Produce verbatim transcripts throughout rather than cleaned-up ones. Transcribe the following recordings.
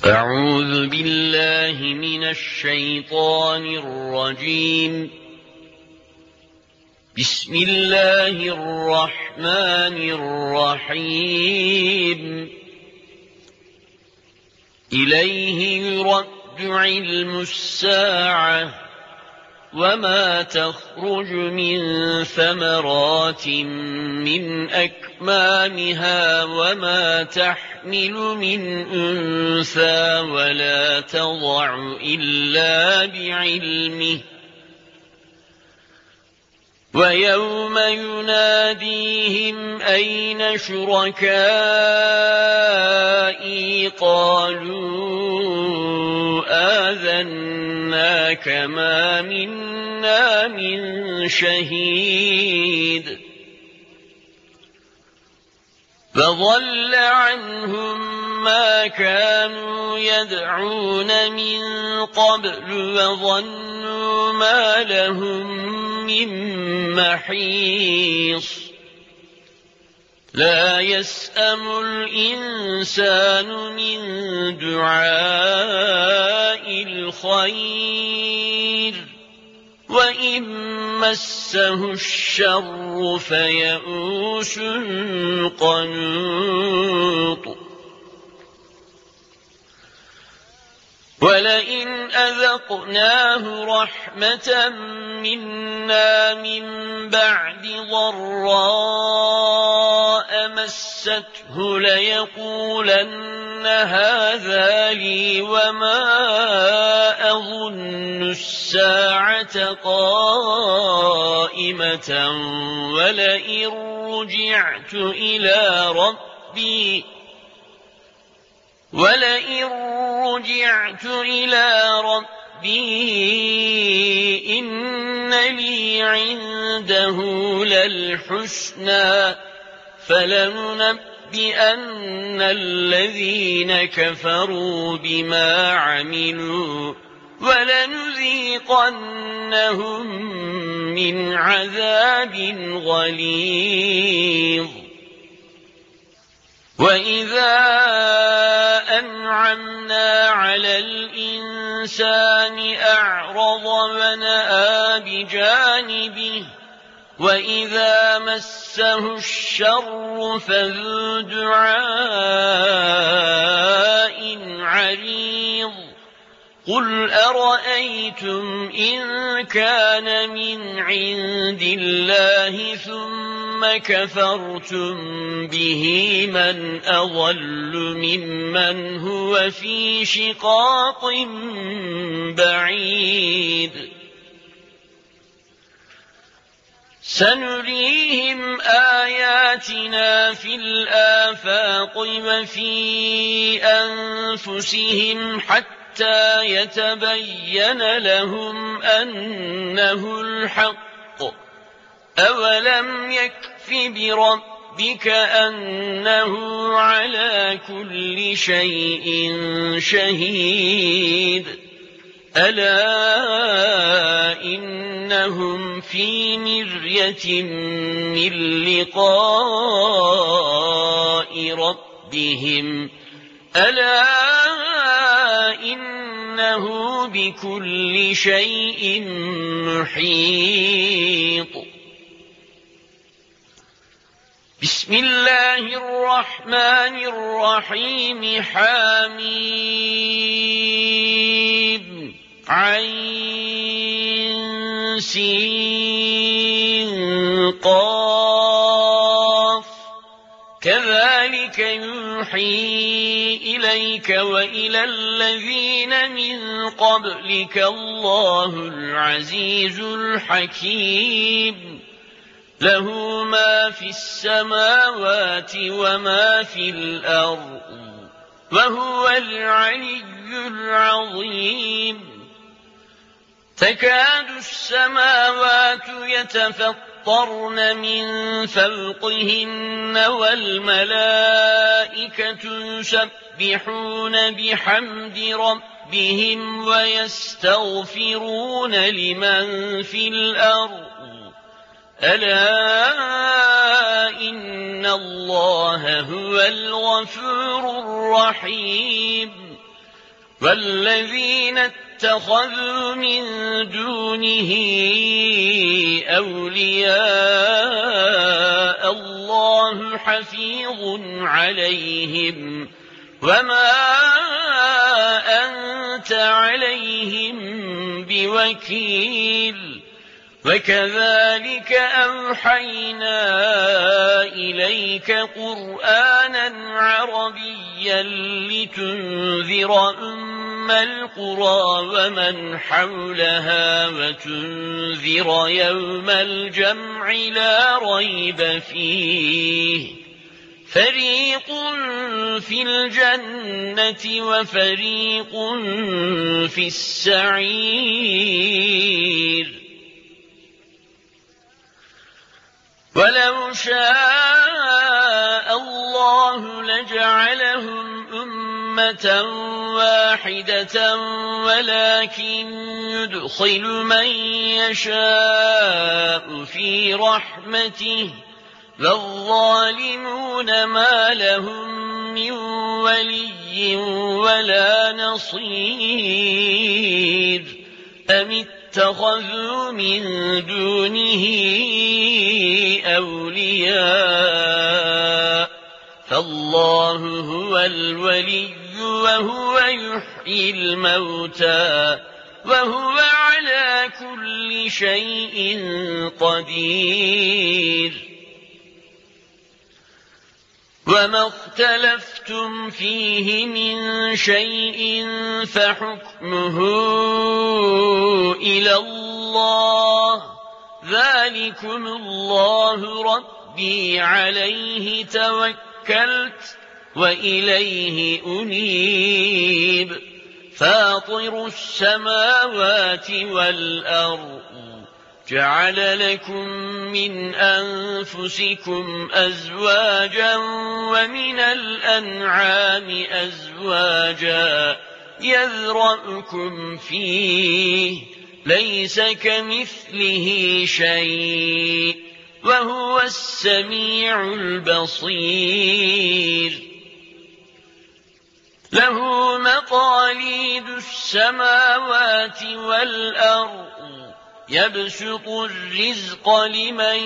أعوذ بالله من الشيطان الرجيم. بسم الله الرحمن الرحيم. إليه يرد علم الساعة وما تخرج من ثمرات من أكمامها وما تحمل من أنثى ولا تضع إلا بعلمه، ويوم يناديهم أين شركائي قالوا آذناك ما منا من شهيد، فضل عنهم ما كانوا يدعون من قبل وظنوا ما لهم من محيص. لا يسأم الإنسان من دعاء الخير وإن مسه الشر فيئوس قنوط. ولئن أذقناه رحمة منا من بعد ضراء مسته ليقولن هذا لي وما أظن الساعة قائمة ولئن رجعت إلى ربي ولئن رجعت إلى ربي إن لي عنده للحسنى فلننبئن الذين كفروا بما عملوا ولنذيقنهم من عذاب غليظ. وإذا أنعمنا على الإنسان أعرض ونأى بجانبه وإذا مسه الشر فذو دعاء عريض. قل أرأيتم إن كان من عند الله ثم كفرتم به من أضل ممن هو في شقاق بعيد. سنريهم آياتنا في الآفاق وفي أنفسهم حتى حتى يتبين لهم أنه الحق. أولم يكف بربك أنه على كل شيء شهيد. ألا إنهم في مرية من لقاء ربهم ألا إنه بكل شيء محيط. بسم الله الرحمن الرحيم. حميم عين سين قاف كذلك يوحي إليك وإلى الذين من قبلك الله العزيز الحكيم. له ما في السماوات وما في الأرض وهو العلي العظيم. تكاد السماوات يتفطرن من فوقهن والملائكة يسبحون بحمد ربهم ويستغفرون لمن في الأرض ألا إن الله هو الغفور الرحيم. والذين اتخذوا من دونه أولياء الله حفيظ عليهم وما أنت عليهم بوكيل وكذلك أوحينا إليك قرآنا عربيا لتنذر أم القرى ومن حولها وتنذر يوم الجمع لا ريب فيه فريق في الجنة وفريق في السعير ولو شاء الله لجعلهم أمة واحدة ولكن يدخل من يشاء في رحمته والظالمون ما لهم من ولي ولا نصير أم اتخذوا من دونه أولياء فالله هو الولي وهو يحيي الموتى وهو على كل شيء قدير وما اختلفتم فيه من شيء فحكمه إلى الله ذلكم الله ربي عليه توكلت وإليه أنيب فاطر السماوات والأرض جعل لكم من أنفسكم أزواجا ومن الأنعام أزواجا يذرأكم فيه ليس كمثله شيء وهو السميع البصير له مقاليد السماوات والأرض يبسط الرزق لمن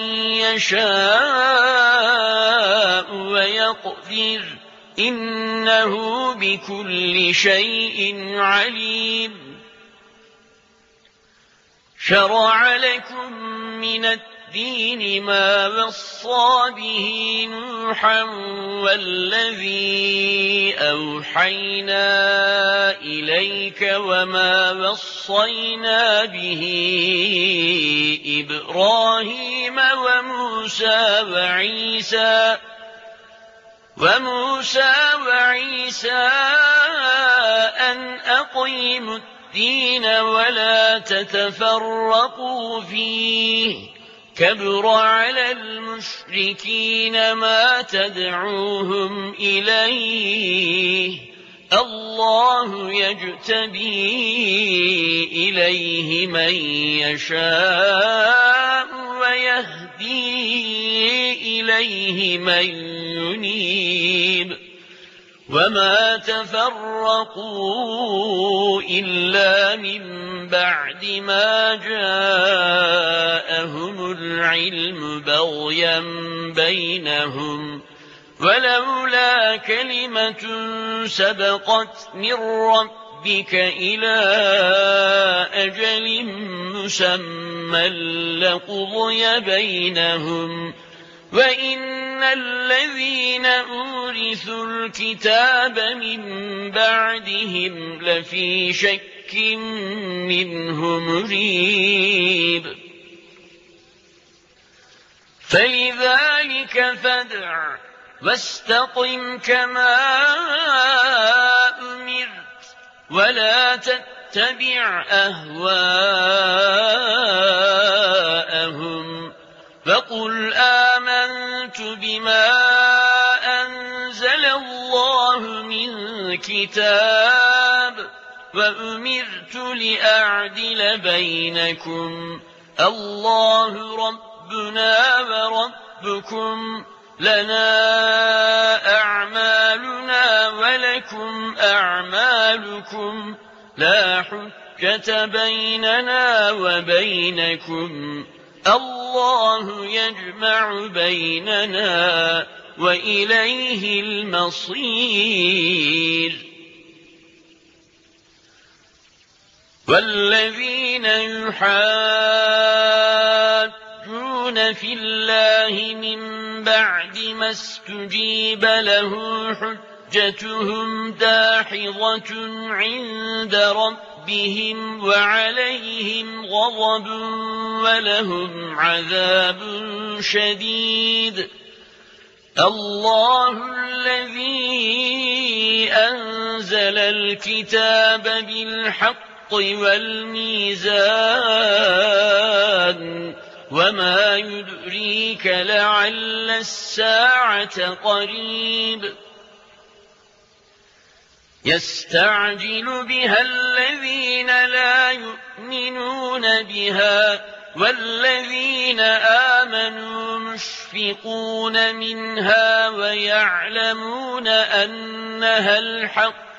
يشاء ويقدر إنه بكل شيء عليم شرع لكم من الدين ما وصى به نوحا والذي أوحينا إليك وما وصينا به إبراهيم وموسى وعيسى وموسى وعيسى أن أقيموا الدين ولا تتفرقوا فيه كبر على المشركين ما تدعوهم إليه الله يجتبي إليه من يشاء ويهدي إليه من ينيب وما تفرقوا إلا من بعد ما جاءهم العلم بغيا بينهم ولولا كلمة سبقت من ربك إلى أجل مسمى لقضي بينهم وإن الذين أورثوا الكتاب من بعدهم لفي شك منه مريب فلذلك فادع واستقم كما أمرت ولا تتبع أهواءهم فقل آمنت بما أنزل الله من كتاب وأمرت لأعدل بينكم الله ربنا وربكم لنا أعمالنا ولكم أعمالكم لا حجة بيننا وبينكم الله يجمع بيننا وإليه المصير والذين يحاجون في الله من بعد ما استجيب له حجتهم داحضة عند ربهم وعليهم غضب ولهم عذاب شديد الله الذي أنزل الكتاب بالحق والميزان وما يدريك لعل الساعة قريب يستعجل بها الذين لا يؤمنون بها والذين آمنوا مشفقون منها ويعلمون أنها الحق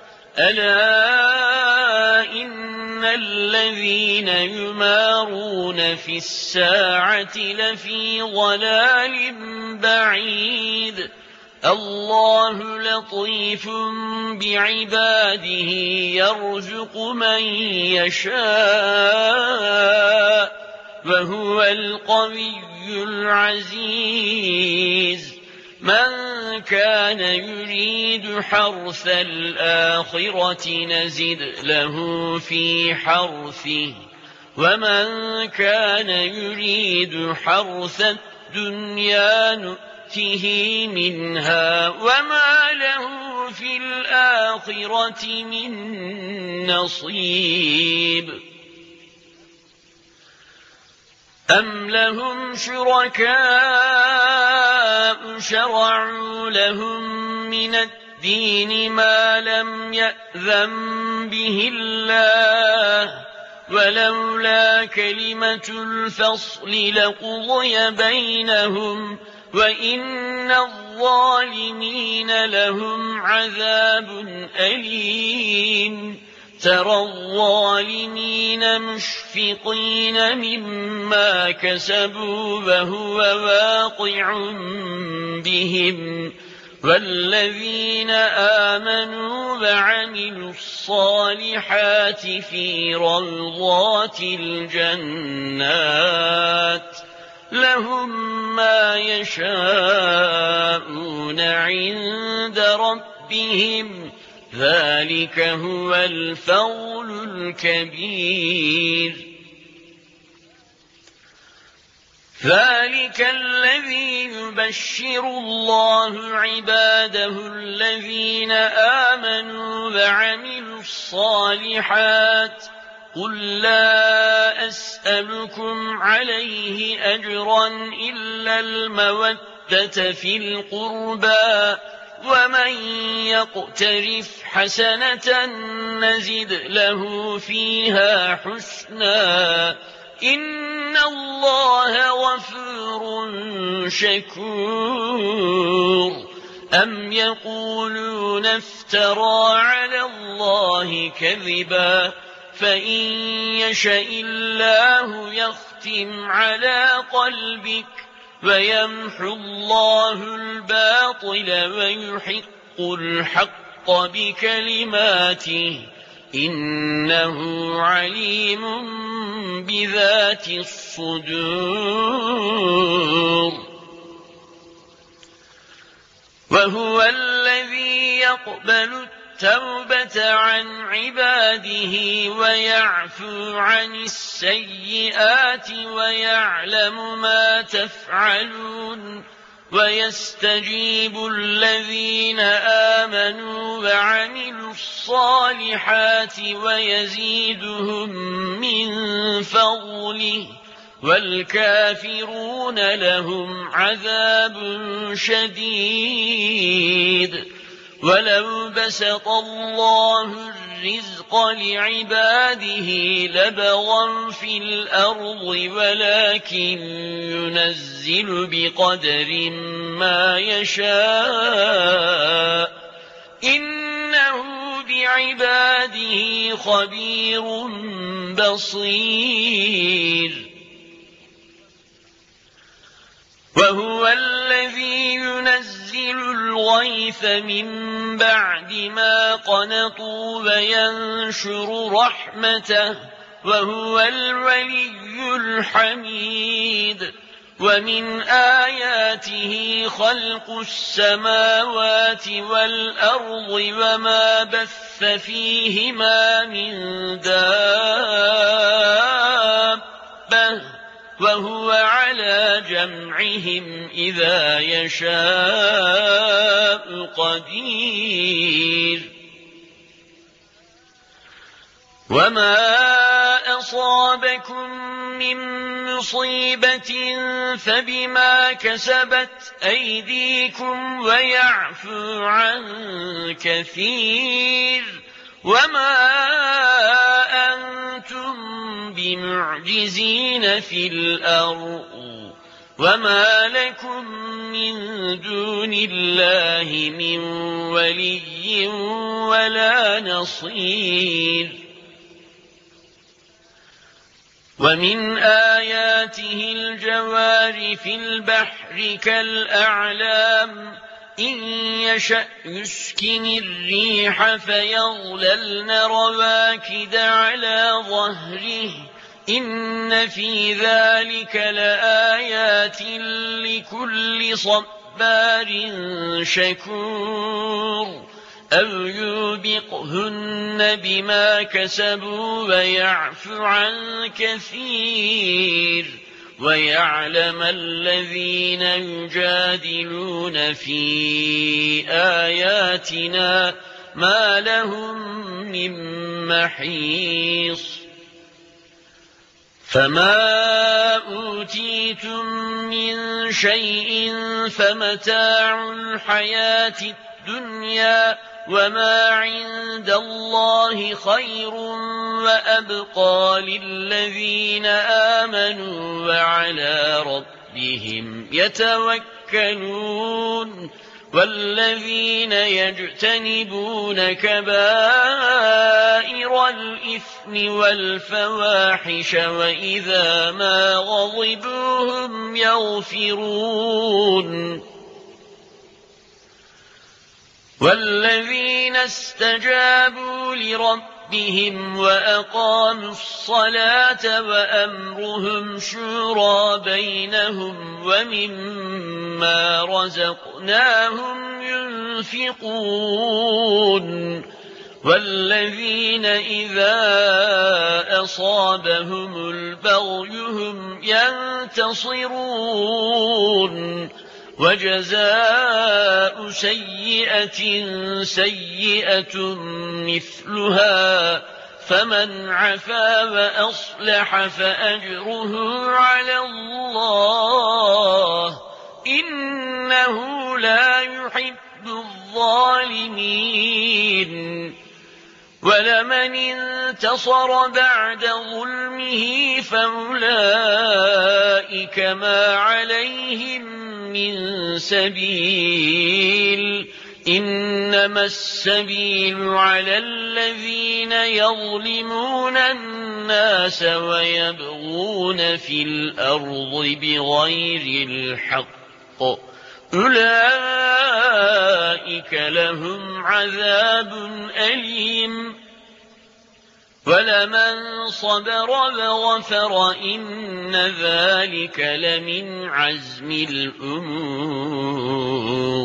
ألا إن الذين يمارون في الساعة لفي ضلال بعيد الله لطيف بعباده يرزق من يشاء وهو القوي العزيز من كان يريد حرث الآخرة نزد له في حرثه ومن كان يريد حرث الدنيا نؤته منها وما له في الآخرة من نصيب أم لهم شركاء شرعوا لهم من الدين ما لم يأذن به الله ولولا كلمة الفصل لقضي بينهم وإن الظالمين لهم عذاب أليم ترى الظالمين مشفقين مما كسبوا وهو واقع بهم والذين آمنوا وعملوا الصالحات في روضات الجنات لهم ما يشاءون عند ربهم ذلك هو الفضل الكبير ذلك الذي يبشر الله عباده الذين آمنوا وعملوا الصالحات قل لا أسألكم عليه أجرا إلا المودة في القربى ومن يقترف حسنة نزد له فيها حسنا إن الله غفور شكور أم يقولون افترى على الله كذبا فإن يشاء الله يختم على قلبك ويمحو الله الباطل ويحق الحق بكلماته إنه عليم بذات الصدور وهو الذي يقبل التوبة عن عباده ويعفو عن السيئات ويعلم ما تفعلون ويستجيب الذين آمنوا وعملوا الصالحات ويزيدهم من فضله والكافرون لهم عذاب شديد ولو بسط الله الرزق لعباده لبغوا في الأرض ولكن ينزل بقدر ما يشاء إنه بعباده خبير بصير وهو الذي ينزل الغيث من بعد ما قنطوا وينشر رحمته وهو الولي الحميد ومن آياته خلق السماوات والأرض وما بث فيهما من دابة وهو على جمعهم إذا يشاء قدير وما أصابكم من مصيبة فبما كسبت أيديكم ويعفو عن كثير وما أنتم بمعجزين في الأرض وما لكم من دون الله من ولي ولا نصير ومن آياته الجوار في البحر كالأعلام إن يشأ يسكن الريح فيظللن رواكد على ظهره إن في ذلك لآيات لكل صبار شكور أو يوبقهن بما كسبوا ويعفو عن كثير ويعلم الذين يجادلون في آياتنا ما لهم من محيص فما أوتيتم من شيء فمتاع الحياة الدنيا وما عند الله خير وأبقى للذين آمنوا وعلى ربهم يتوكلون والذين يجتنبون كبائر الإثم والفواحش وإذا ما غضبوا هم يغفرون والذين استجابوا لربهم وأقاموا الصلاة وأمرهم شورى بينهم ومما رزقناهم ينفقون والذين إذا أصابهم البغي هم ينتصرون وجزاء سيئة سيئة مثلها فمن عفا وأصلح فأجره على الله إنه لا يحب الظالمين ولمن انتصر بعد ظلمه فأولئك ما عليهم من سبيل إنما السبيل على الذين يظلمون الناس ويبغون في الأرض بغير الحق أولئك لهم عذاب أليم ولمن صبر وغفر إن ذلك لمن عزم الأمور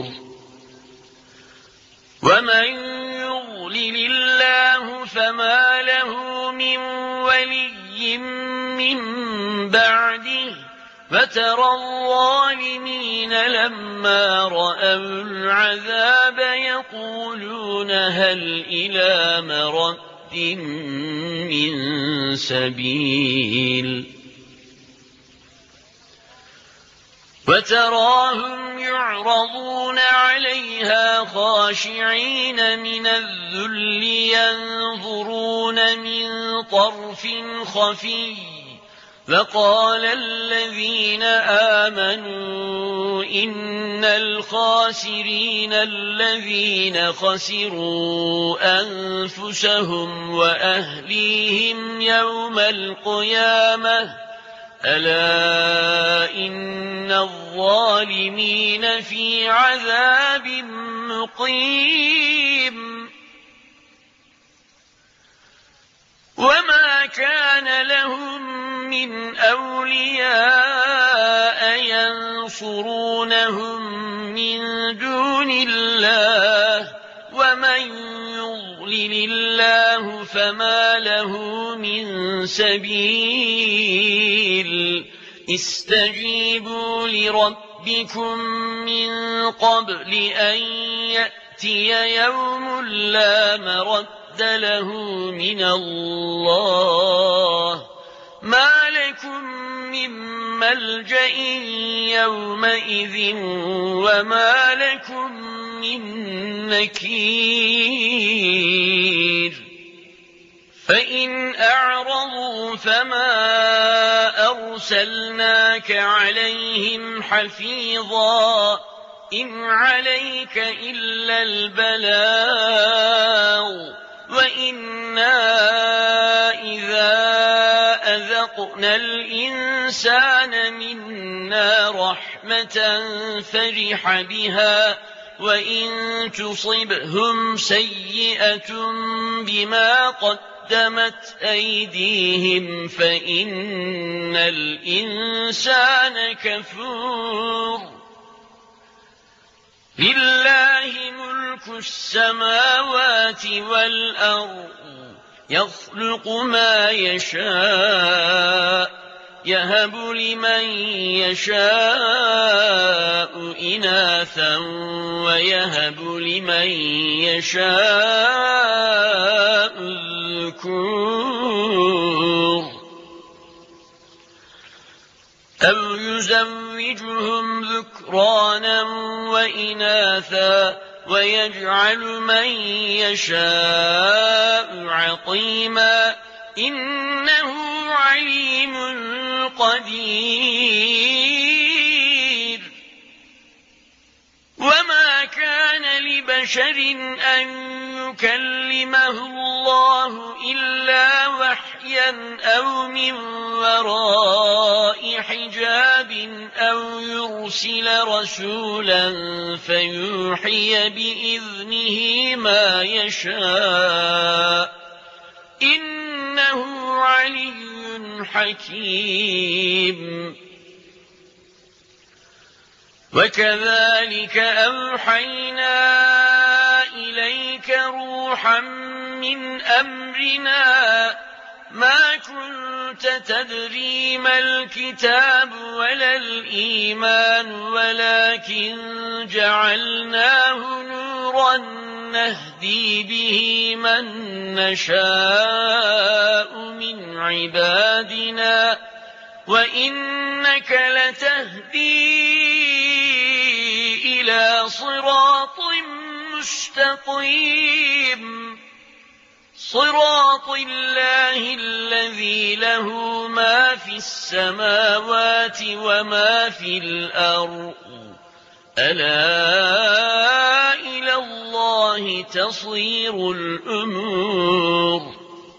ومن يضلل الله فما له من ولي من بعده فترى الظالمين لما رأوا العذاب يقولون هل إلى مرد من سبيل وتراهم يعرضون عليها خاشعين من الذل ينظرون من طرف خفي فقال الذين آمنوا إن الخاسرين الذين خسروا أنفسهم وأهليهم يوم القيامة ألا إن الظالمين في عذاب مقيم وما كان لهم من أولياء ينصرونهم من دون الله ومن يضلل الله فما له من سبيل استجيبوا لربكم من قبل أن يأتي يوم لا مرد له من الله ما لكم من ملجأ يومئذ وما لكم من نكير فإن أعرضوا فما أرسلناك عليهم حفيظا إن عليك إلا البلاغ وإنا إذا أذقنا الإنسان منا رحمة فرح بها وإن تصبهم سيئة بما قدمت أيديهم فإن الإنسان كفور لله ملك السماوات والأرض يخلق ما يشاء يهب لمن يشاء إناثا ويهب لمن يشاء الذكور أو يزوجهم ذكرانا وإناثا ويجعل من يشاء عقيما إنه عليم قدير وما كان لبشر أن يكلمه الله إلا وحيا أو من وراء حجاب أو يرسل رسولا فيوحي بإذنه ما يشاء إنه علي حكيم وكذلك أوحينا إليك روحا من أمرنا ما كنت تدري ما الكتاب ولا الإيمان ولكن جعلناه نورا نهدي به من نشاء من عبادنا وإنك لتهدي إلى صراط مستقيم صراط الله الذي له ما في السماوات وما في الأرض ألا إلى الله تصير الأمور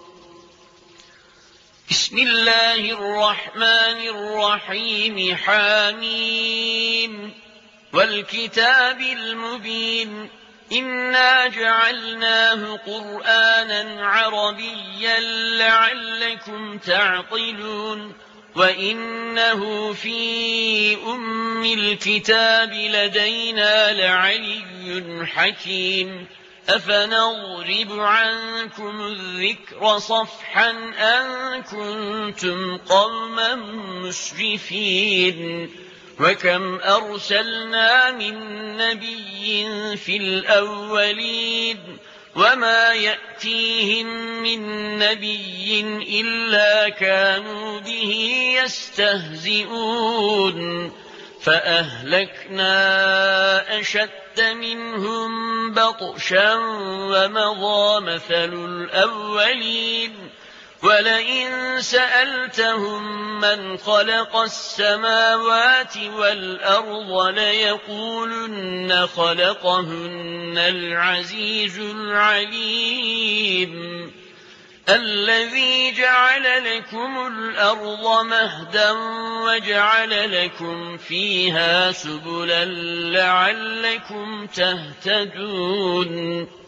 بسم الله الرحمن الرحيم حاميم والكتاب المبين إنا جعلناه قرآنا عربيا لعلكم تعقلون وإنه في أم الكتاب لدينا لعلي حكيم أفنضرب عنكم الذكر صفحا أن كنتم قوما مسرفين وكم أرسلنا من نبي في الأولين وما يأتيهم من نبي إلا كانوا به يستهزئون فأهلكنا أشد منهم بطشا ومضى مثل الأولين ولئن سألتهم من خلق السماوات والأرض ليقولن خلقهن العزيز العليم الذي جعل لكم الأرض مهدا وجعل لكم فيها سبلا لعلكم تهتدون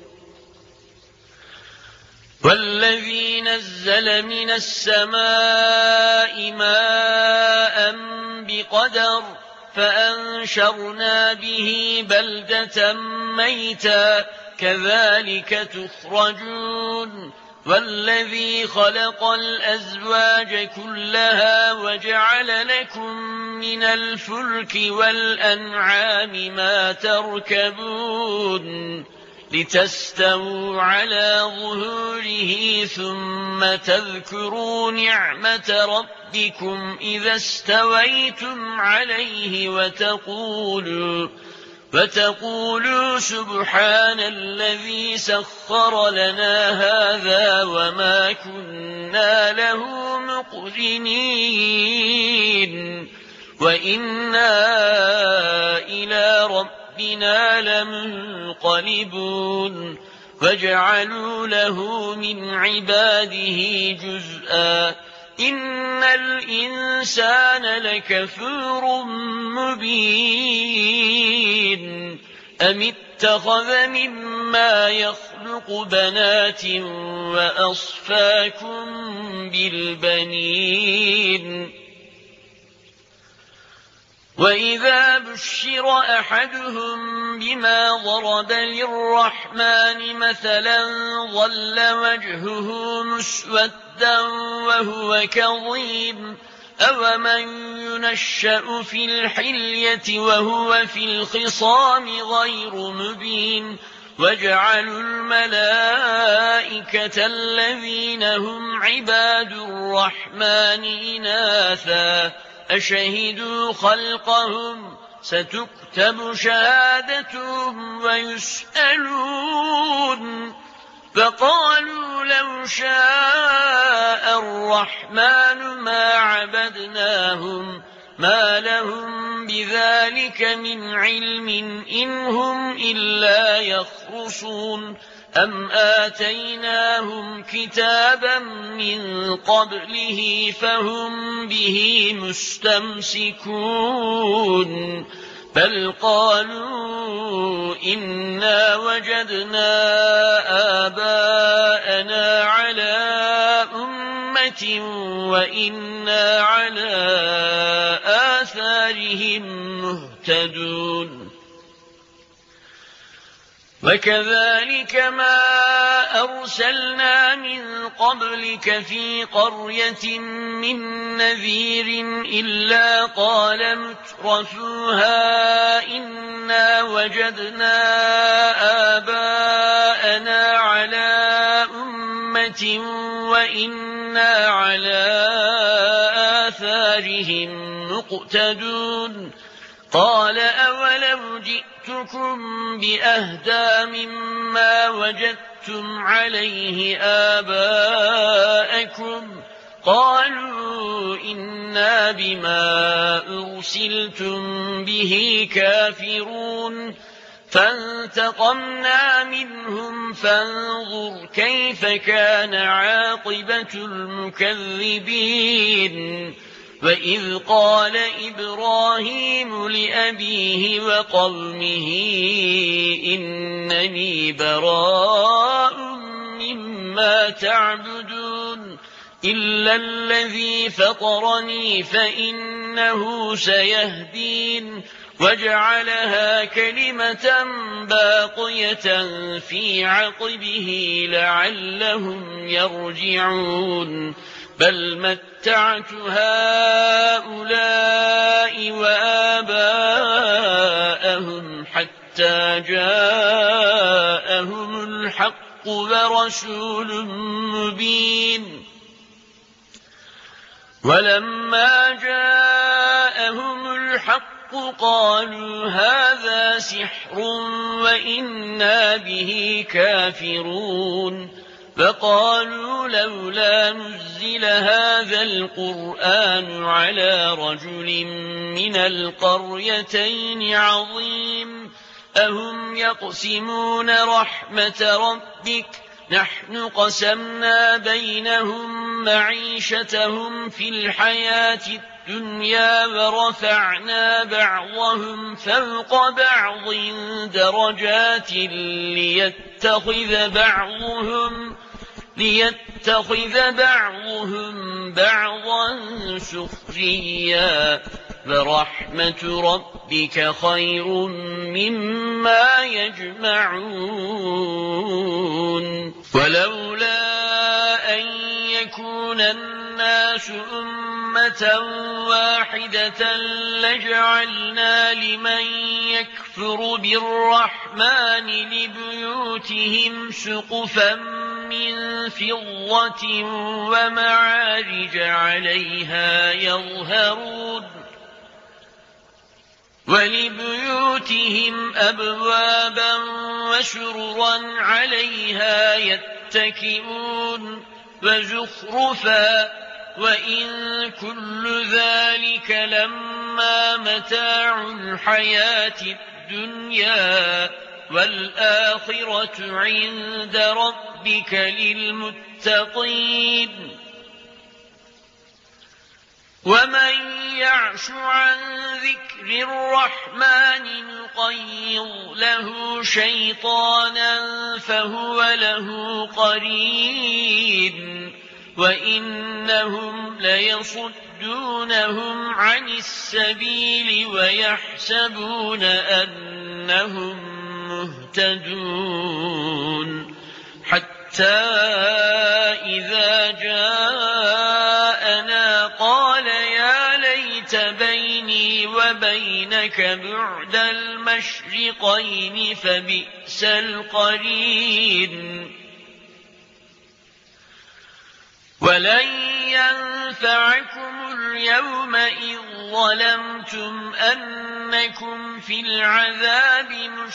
والذي نزل من السماء ماء بقدر فأنشرنا به بلدة ميتا كذلك تخرجون والذي خلق الأزواج كلها وجعل لكم من الفلك والأنعام ما تركبون لتستووا على ظهوره ثم تذكروا نعمة ربكم إذا استويتم عليه وتقولوا وتقولوا سبحان الذي سخر لنا هذا وما كنا له مقرنين وإنا إلى ربنا لمنقلبون وجعلوا له من عباده جزءا إن الإنسان لكفور مبين أم اتخذ مما يخلق بنات وأصفاكم بالبنين وإذا بشر أحدهم بما ضرب للرحمن مثلا ظل وجهه مسودا وهو كظيم أومن ينشأ في الحلية وهو في الخصام غير مبين وجعلوا الملائكة الذين هم عباد الرحمن إناثا أشهدوا خلقهم ستكتب شهادتهم ويسألون فقالوا لو شاء الرحمن ما عبدناهم ما لهم بذلك من علم إن هم إلا يخرصون أم آتيناهم كتابا من قبله فهم به مستمسكون بل قالوا إنا وجدنا آباءنا على أمة وإنا على آثارهم مهتدون وكذلك ما أرسلنا من قبلك في قرية من نذير إلا قال مترفوها إنا وجدنا آباءنا على أمة وإنا على آثارهم مقتدون قال أولو جئتكم بأهدى مما وجدتم عليه آباءكم قالوا إنا بما أرسلتم به كافرون فانتقمنا منهم فانظر كيف كان عاقبة المكذبين وإذ قال إبراهيم لأبيه وقومه إنني براء مما تعبدون إلا الذي فطرني فإنه سيهدين وجعلها كلمة باقية في عقبه لعلهم يرجعون بل متعت هؤلاء وآباءهم حتى جاءهم الحق ورسول مبين ولما جاءهم الحق الحق قالوا هذا سحر وإنا به كافرون فقالوا لولا نزل هذا القرآن على رجل من القريتين عظيم أهم يقسمون رحمة ربك نحن قسمنا بينهم معيشتهم في الحياة الدنيا ورفعنا بعضهم فوق بعض درجات ليتخذ بعضهم ليتخذ بعضهم بعضا سخريا ورحمة ربك خير مما يجمعون ولولا أن يكون الناس أمة واحدة لجعلنا لمن يكفر بالرحمن لبيوتهم سقفا من فضة ومعارج عليها يظهرون ولبيوتهم أبوابا وسررا عليها يتكئون وزخرفا وإن كل ذلك لما متاع الحياة الدنيا والآخرة عند ربك للمتقين ومن يعش عن ذكر الرحمن نقيض له شيطانا فهو له قرين وإنهم ليصدونهم عن السبيل ويحسبون أنهم مهتدون حتى إذا جاءنا قال يا ليت بيني وبينك بعد المشرقين فبئس القرين ولن ينفعكم اليوم إذ ظلمتم أنكم في العذاب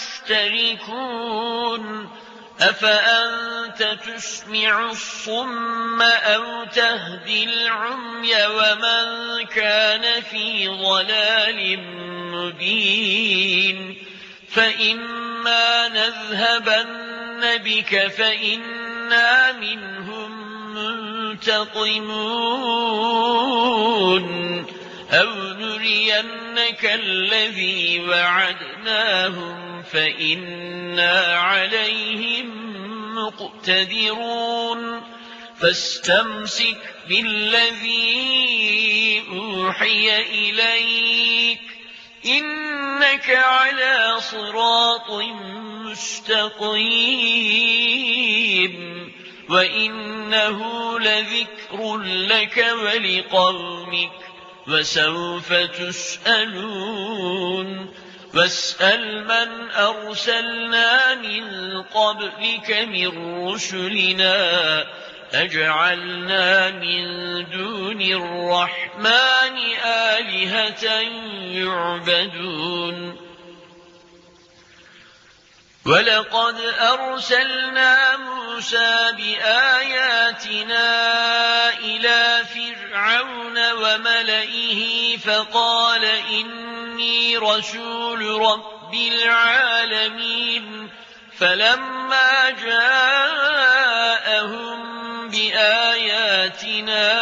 مشتركون أفأنت تسمع الصم أو تهدي العمي ومن كان في ضلال مبين فإما نذهبن بك فإنا منهم منتقمون أو نرينك الذي وعدناهم فإنا عليهم مقتدرون فاستمسك بالذي أوحي إليك إنك على صراط مستقيم وإنه لذكر لك ولقومك وسوف تسألون واسأل من أرسلنا من قبلك من رسلنا أجعلنا من دون الرحمن آلهة يعبدون ولقد أرسلنا موسى بآياتنا إلى فرعون وملئه فقال إني رسول رب العالمين فلما جاءهم بآياتنا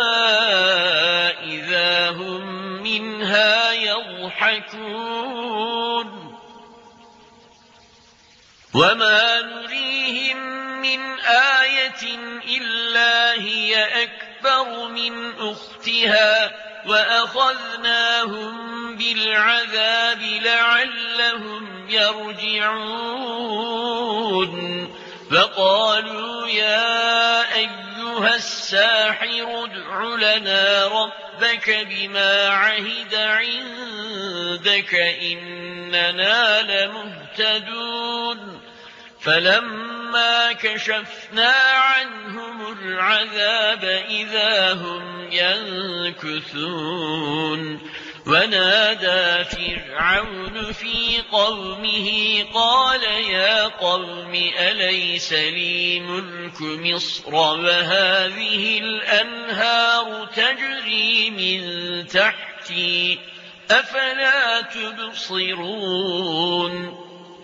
إذا هم منها يضحكون وما نريهم من آية إلا هي أكبر من أختها وأخذناهم بالعذاب لعلهم يرجعون فقالوا يا أيها الساحر ادع لنا ربك بما عهد عندك إننا لمهتدون فلما كشفنا عنهم العذاب إذا هم ينكثون ونادى فرعون في قومه قال يا قوم أليس لي ملك مصر وهذه الأنهار تجري من تحتي أفلا تبصرون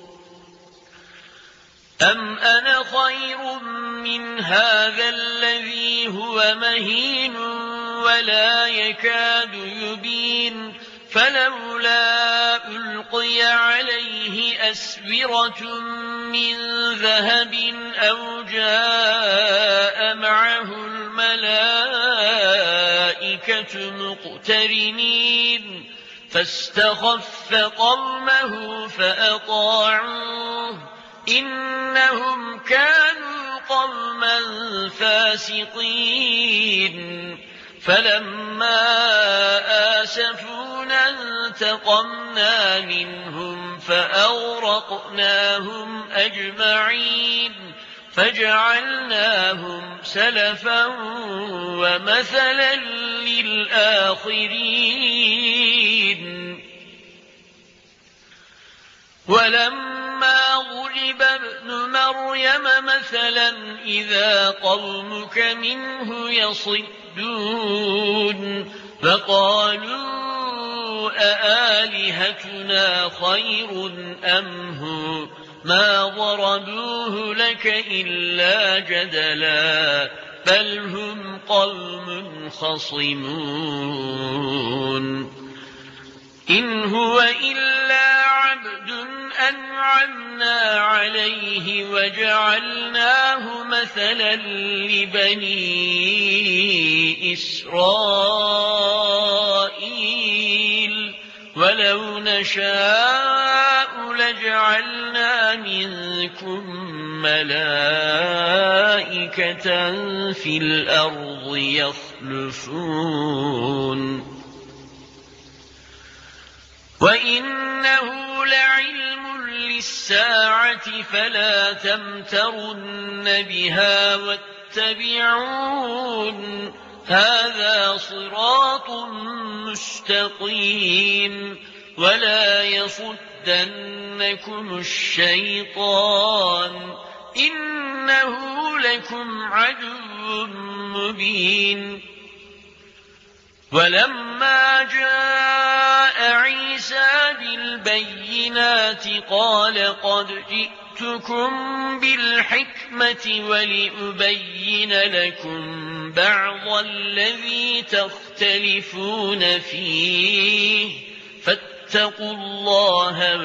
أم أنا خير من هذا الذي هو مهين ولا يكاد يبين فلولا ألقي عليه أسورة من ذهب أو جاء معه الملائكة مقترنين فاستخف قومه فأطاعوه إنهم كانوا قوما فاسقين فلما آسفونا انتقمنا منهم فأغرقناهم أجمعين فجعلناهم سلفا ومثلا للآخرين ولما ضرب ابن مريم مثلا إذا قومك منه يصدون فقالوا أآلهتنا خير أم هو ما ضربوه لك إلا جدلا بل هم قوم خصمون إن هو إلا عبد أنعمنا عليه وجعلناه مثلا لبني إسرائيل ولو نشاء لجعلنا منكم ملائكة في الأرض يخلفون وإنه لعلم للساعة فلا تمترن بها واتبعون هذا صراط مستقيم ولا يصدنكم الشيطان إنه لكم عدو مبين ولما جاء عيسى بالبينات قال قد جئتكم بالحكمة ولأبين لكم بعض الذي تختلفون فيه فاتقوا الله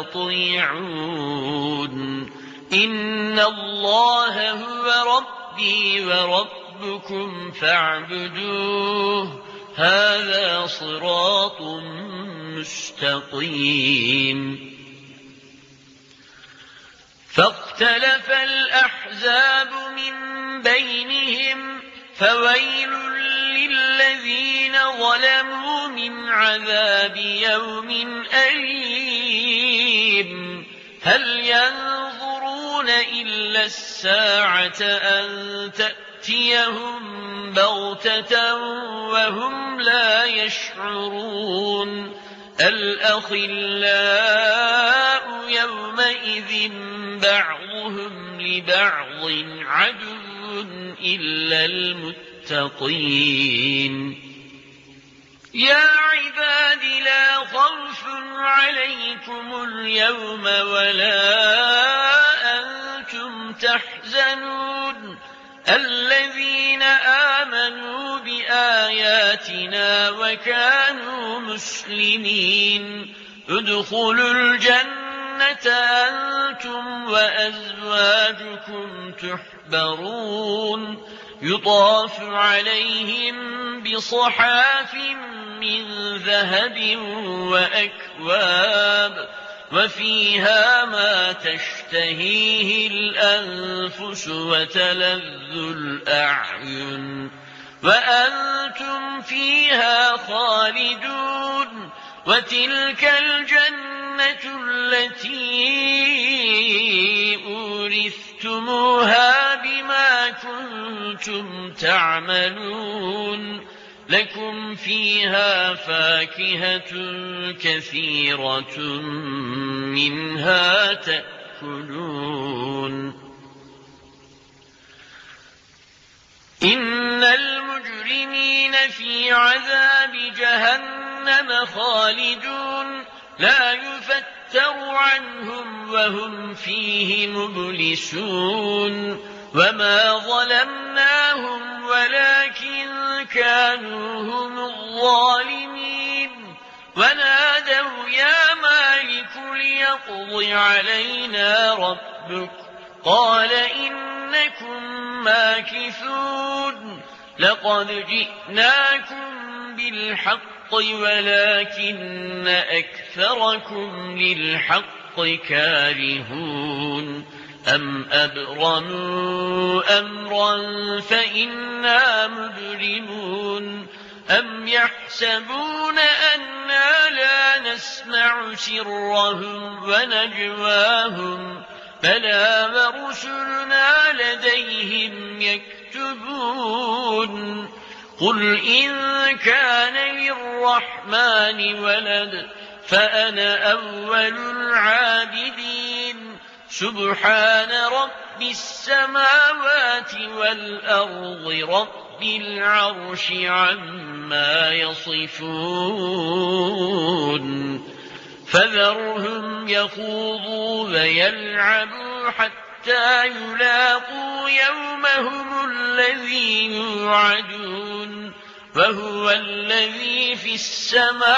وأطيعون إن الله هو ربي وربكم فاعبدوه هذا صراط مستقيم فاختلف الأحزاب من بينهم فويل للذين ظلموا من عذاب يوم أليم هل ينظرون إلا الساعة أن تأتيهم بغتة وهم لا يشعرون الأخلاء يومئذ بعضهم لبعض عدو إلا المتقين يا عباد لا خوف عليكم اليوم ولا أنتم تحزنون الذين آمنوا بآياتنا وكانوا مسلمين ادخلوا الجنة أنتم وأزواجكم تحبرون يطاف عليهم بصحاف من ذهب وأكواب وفيها ما تشتهيه الأنفس وتلذ الأعين وأنتم فيها خالدون وتلك الجنة التي أورثتموها بما كنتم تعملون لكم فيها فاكهة كثيرة منها تأكلون إن المجرمين في عذاب جهنم خالدون لا يفتر عنهم وهم فيه مبلسون وما ظلمناهم ولكن كانوا هم الظالمين ونادوا يا مالك ليقض علينا ربك قال إنكم ماكثون لقد جئناكم بالحق ولكن أكثركم للحق كارهون أم أبرموا أمرا فإنا مبرمون أم يحسبون أنا لا نسمع سرهم ونجواهم بلى ورسلنا لديهم يكتبون قل إن كان للرحمن ولد فأنا أول العابدين سبحان رب السماوات والأرض رب العرش عما يصفون فذرهم يخوضوا ويلعبوا حتى يلاقوا يومهم الذي يوعدون وهو الذي في السماء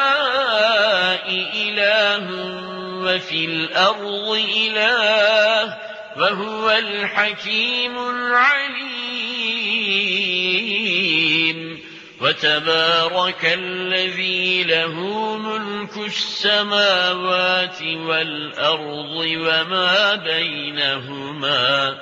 إله وفي الأرض إله وهو الحكيم العليم وتبارك الذي له ملك السماوات والأرض وما بينهما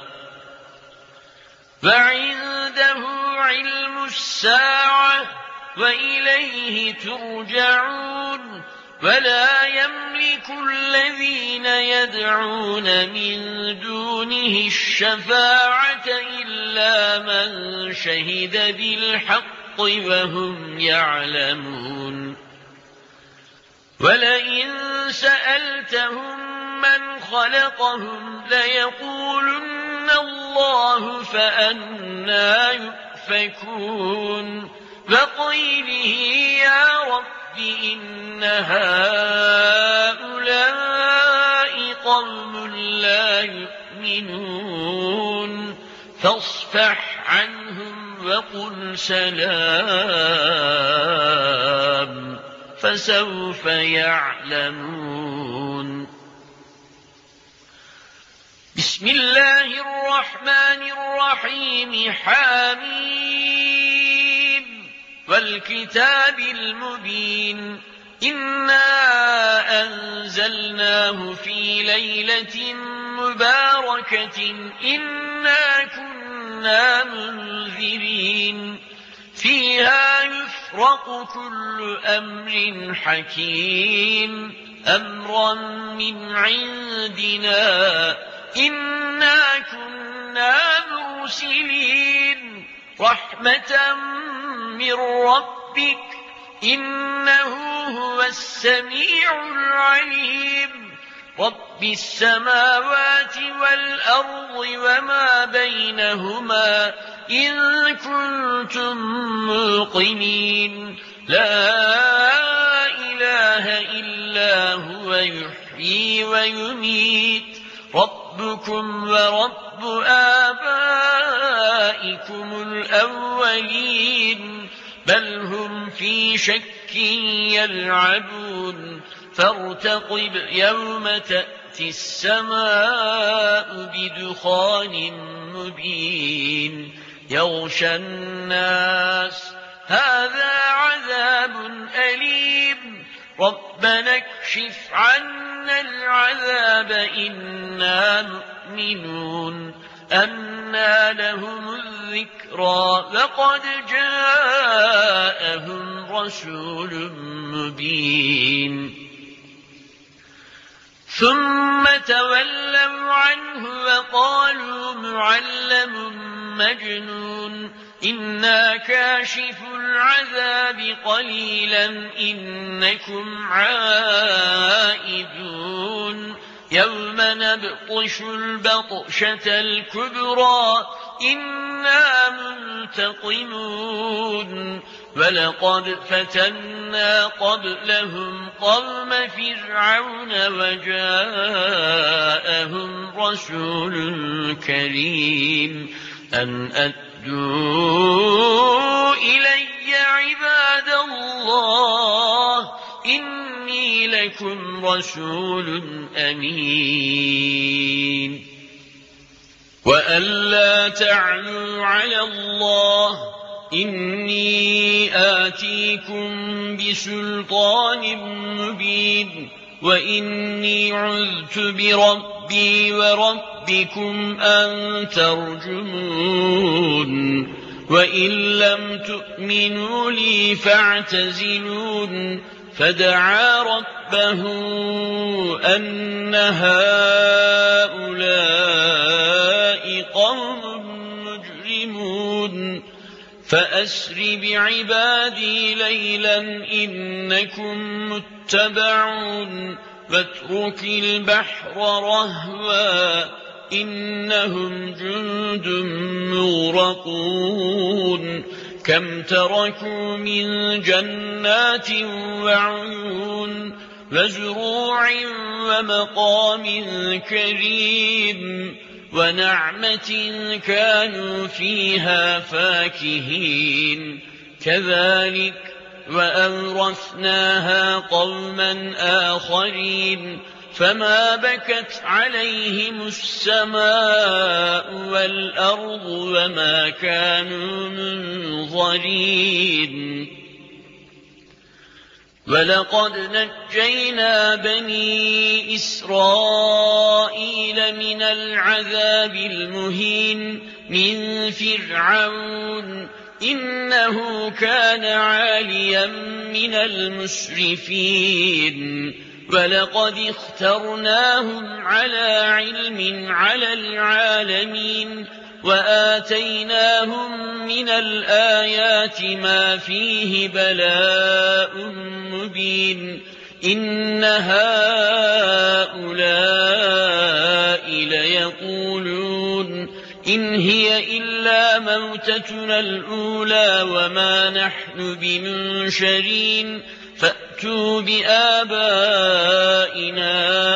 وعنده علم الساعة وإليه ترجعون ولا يملك الذين يدعون من دونه الشفاعة إلا من شهد بالحق وهم يعلمون ولئن سألتهم من خلقهم ليقولن الله فأنى يؤفكون وقيله يا رب إن هؤلاء قوم لا يؤمنون فاصفح عنهم وقل سلام فسوف يعلمون بسم الله الرحمن الرحيم حميم والكتاب المبين إنا أنزلناه في ليلة مباركة إنا كنا منذرين فيها يفرق كل أمر حكيم أمرا من عندنا إنا كنا مرسلين رحمة من ربك إنه هو السميع العليم رب السماوات والأرض وما بينهما إن كنتم موقنين لا إله إلا هو يحيي ويميت ربكم ورب آبائكم الأولين بل هم في شك يلعبون فارتقب يوم تأتي السماء بدخان مبين يغشى الناس هذا عذاب أليم ربنا اكشف عنا العذاب إنا مؤمنون أنى لهم الذكرى وقد جاءهم رسول مبين ثم تولوا عنه وقالوا معلم مجنون إنا كاشف العذاب قليلا إنكم عائدون يوم نبطش البطشة الكبرى إنا منتقمون ولقد فتنا قبلهم قوم فرعون وجاءهم رسول كريم أن أدوا إلي عباد الله إني لكم رسول أمين وأن لا تعلوا على الله إني آتيكم بسلطان مبين وإني عذت بربي وربكم أن ترجمون وإن لم تؤمنوا لي فاعتزلون فدعا ربه أن هؤلاء قوم مجرمون فأسر بعبادي ليلا إنكم متبعون واترك البحر رهوا إنهم جند مغرقون كم تركوا من جنات وعيون وزروع ومقام كريم ونعمة كانوا فيها فاكهين كذلك وأورثناها قوما آخرين فما بكت عليهم السماء والأرض وما كانوا منظرين ولقد نجينا بني إسرائيل من العذاب المهين من فرعون إنه كان عاليا من المسرفين ولقد اخترناهم على علم على العالمين وآتيناهم من الآيات ما فيه بلاء مبين إن هؤلاء ليقولون إن هي إلا موتتنا الأولى وما نحن بمنشرين فأتوا بآبائنا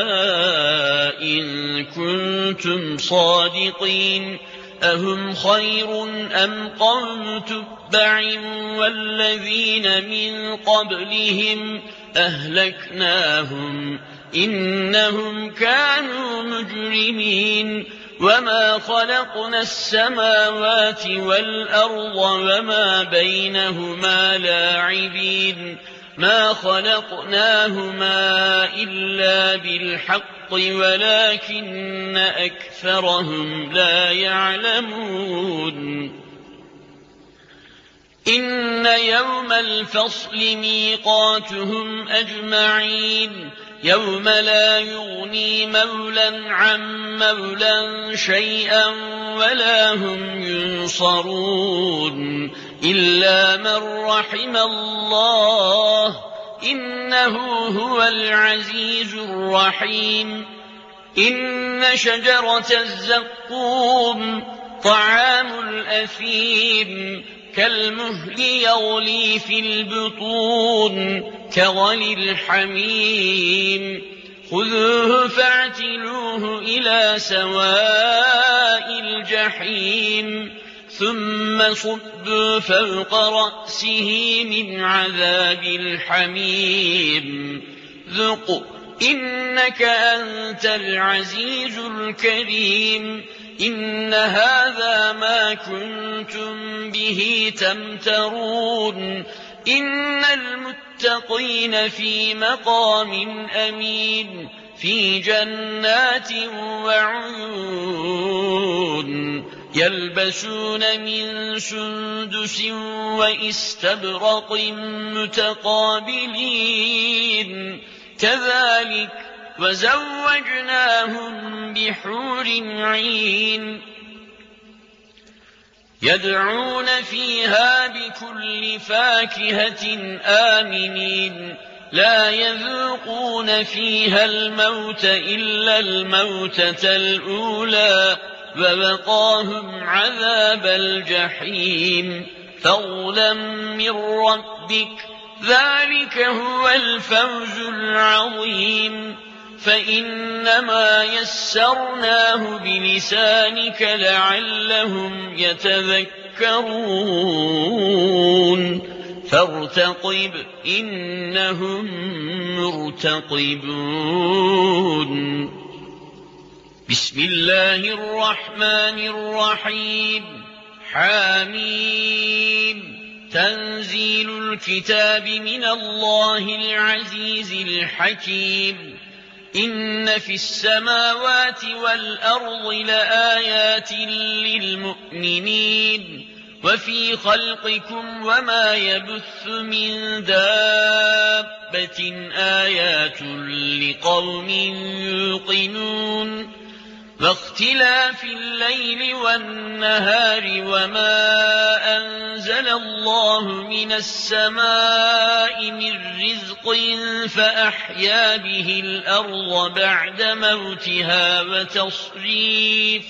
إن كنتم صادقين أهم خير أم قوم تبع والذين من قبلهم أهلكناهم إنهم كانوا مجرمين وما خلقنا السماوات والأرض وما بينهما لاعبين ما خلقناهما إلا بالحق ولكن أكثرهم لا يعلمون إن يوم الفصل ميقاتهم أجمعين يوم لا يغني مولى عن مولى شيئا ولا هم ينصرون إلا من رحم الله إنه هو العزيز الرحيم إن شجرة الزقوم طعام الأثيم كالمهل يغلي في البطون كغلي الحميم خذوه فاعتلوه إلى سواء الجحيم ثم صبوا فوق رأسه من عذاب الحميم ذق إنك أنت العزيز الكريم إن هذا ما كنتم به تمترون إن المتقين في مقام أمين في جنات وعيون يلبسون من سندس وإستبرق متقابلين كذلك وزوجناهم بحور عين يدعون فيها بكل فاكهة آمنين لا يذوقون فيها الموت إلا الموتة الأولى ووقاهم عذاب الجحيم فضلا من ربك ذلك هو الفوز العظيم فإنما يسرناه بلسانك لعلهم يتذكرون فارتقب إنهم مرتقبون بسم الله الرحمن الرحيم حميم تنزيل الكتاب من الله العزيز الحكيم إن في السماوات والأرض لآيات للمؤمنين وفي خلقكم وما يبث من دابة آيات لقوم يوقنون واختلاف الليل والنهار وما أنزل الله من السماء من رزق فأحيا به الأرض بعد موتها وتصريف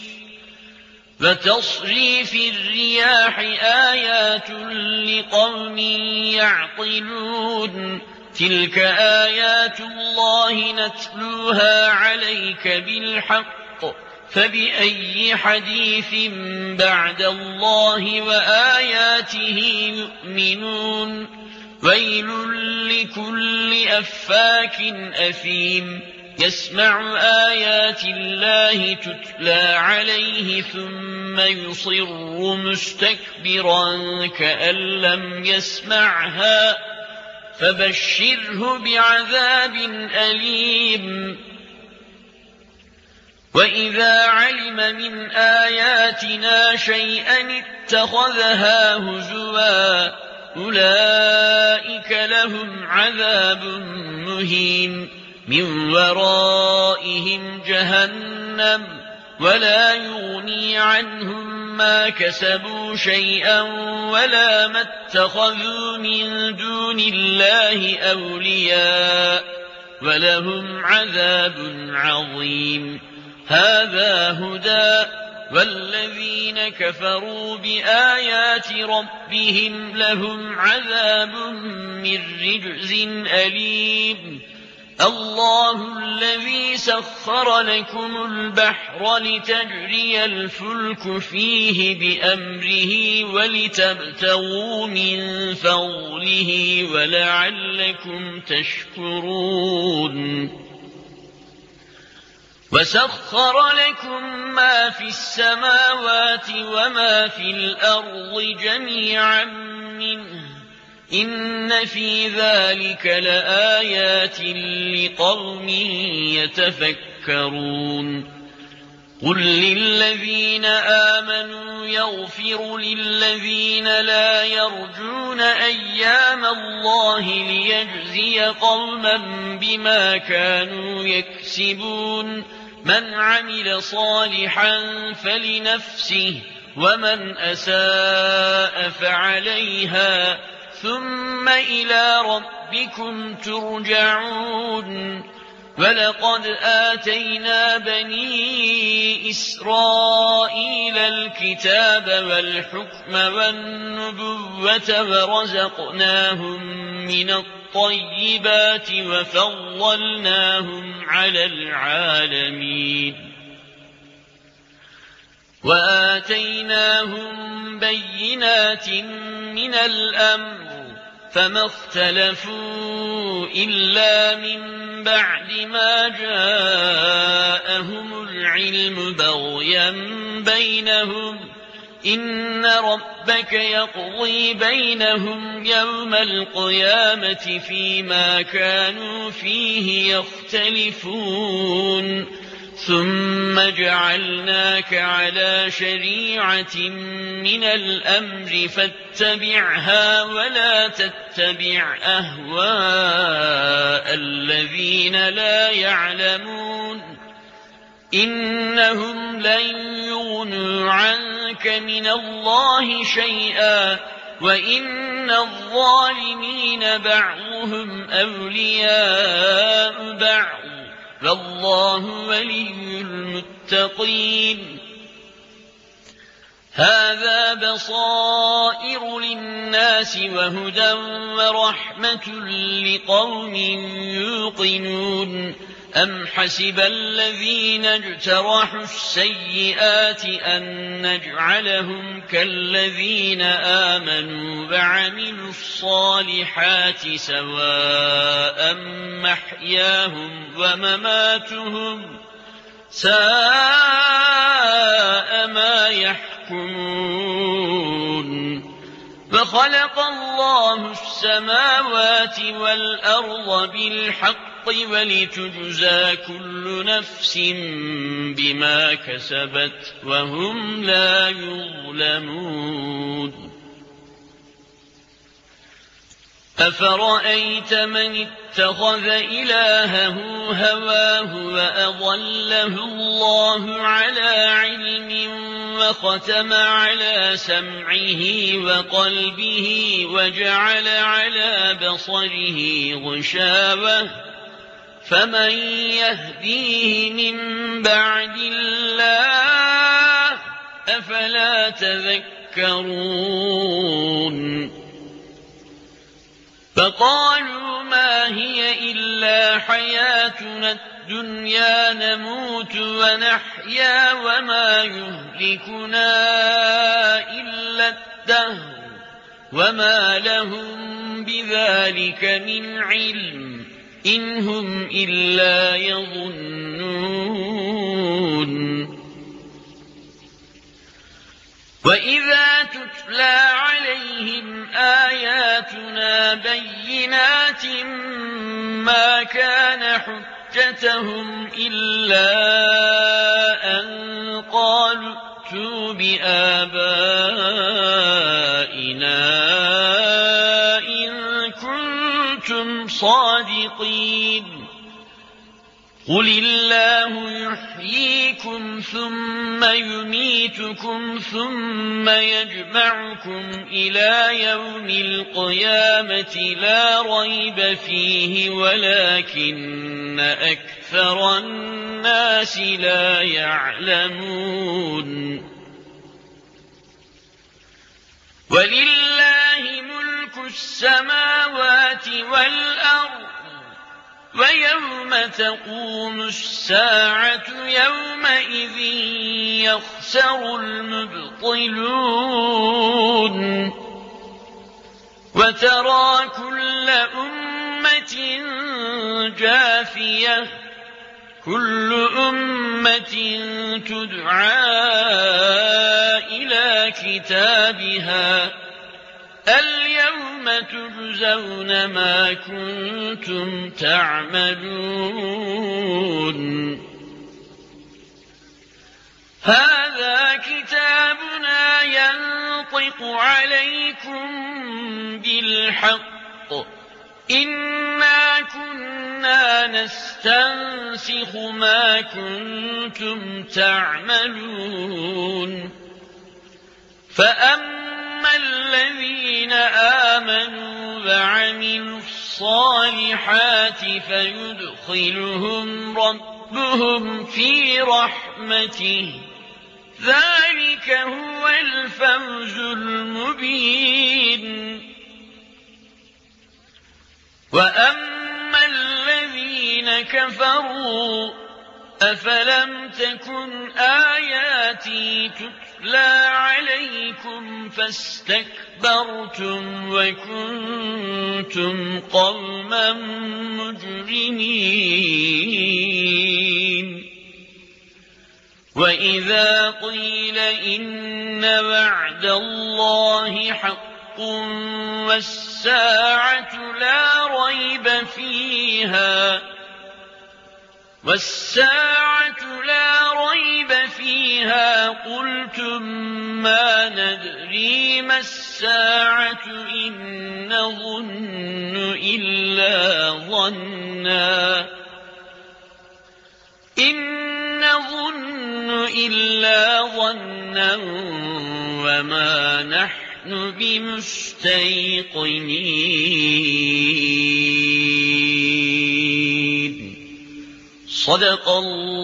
وتصريف الرياح آيات لقوم يعقلون تلك آيات الله نتلوها عليك بالحق فبأي حديث بعد الله وآياته يؤمنون ويل لكل أفاك أثيم يسمع آيات الله تتلى عليه ثم يصر مستكبرا كأن لم يسمعها فبشره بعذاب أليم وإذا علم من آياتنا شيئا اتخذها هزوا أولئك لهم عذاب مهين من ورائهم جهنم ولا يغني عنهم ما كسبوا شيئا ولا ما اتخذوا من دون الله أولياء ولهم عذاب عظيم هذا هدى والذين كفروا بآيات ربهم لهم عذاب من رجز أليم الله الذي سخر لكم البحر لتجري الفلك فيه بأمره ولتبتغوا من فضله ولعلكم تشكرون وسخر لكم ما في السماوات وما في الأرض جميعا منه إن في ذلك لآيات لقوم يتفكرون قل للذين آمنوا يغفروا للذين لا يرجون أيام الله ليجزي قوما بما كانوا يكسبون من عمل صالحا فلنفسه ومن أساء فعليها ثم إلى ربكم ترجعون ولقد آتينا بني إسرائيل الكتاب والحكم والنبوة ورزقناهم من الطيبات وفضلناهم على العالمين وآتيناهم بينات من الأمر فما اختلفوا إلا من بعد ما جاءهم العلم بغيا بينهم إن ربك يقضي بينهم يوم القيامة فيما كانوا فيه يختلفون ثم جعلناك على شريعة من الأمر فاتبعها ولا تتبع أهواء الذين لا يعلمون إنهم لن يغنوا عنك من الله شيئا وإن الظالمين بعضهم أولياء بعض والله ولي المتقين. هذا بصائر للناس وهدى ورحمة لقوم يوقنون. أم حسب الذين اجترحوا السيئات أن نجعلهم كالذين آمنوا وعملوا الصالحات سواء محياهم ومماتهم ساء ما يحكمون. وخلق الله السماوات والأرض بالحق ولتجزى كل نفس بما كسبت وهم لا يظلمون. أفرأيت من اتخذ إلهه هواه وأضله الله على علم وختم على سمعه وقلبه وجعل على بصره غشاوة فمن يهديه من بعد الله أفلا تذكرون. فقالوا ما هي إلا حياتنا الدنيا نموت ونحيا وما يهلكنا إلا الدهر وما لهم بذلك من علم إن هم إلا يظنون. وإذا تتلى عليهم آياتنا بينات ما كان حجتهم إلا أن قالوا ائتوا بآبائنا إن كنتم صادقين. قل الله يحييكم ثم يميتكم ثم يجمعكم إلى يوم القيامة لا ريب فيه ولكن أكثر الناس لا يعلمون. ولله ملك السماوات والأرض ويوم تقوم الساعة يومئذ يخسر المبطلون. وترى كل أمة جاثية كل أمة تدعى إلى كتابها اليوم تجزون ما كنتم تعملون. هذا كتابنا ينطق عليكم بالحق إنا كنا نستنسخ ما كنتم تعملون. فأما الذين آمنوا وعملوا الصالحات فيدخلهم ربهم في رحمته ذلك هو الفوز المبين. وأما الذين كفروا أفلم تكن آياتي تتلى عليكم فاستكبرتم وكنتم قوما مجرمين. وإذا قيل إن وعد الله حق والساعة لا ريب فيها والساعة لا ريب فيها قلتم ما ندري ما الساعة إن نظن إلا ظنا إن نظن إلا ظنا وما نحن بمستيقنين. صدق الله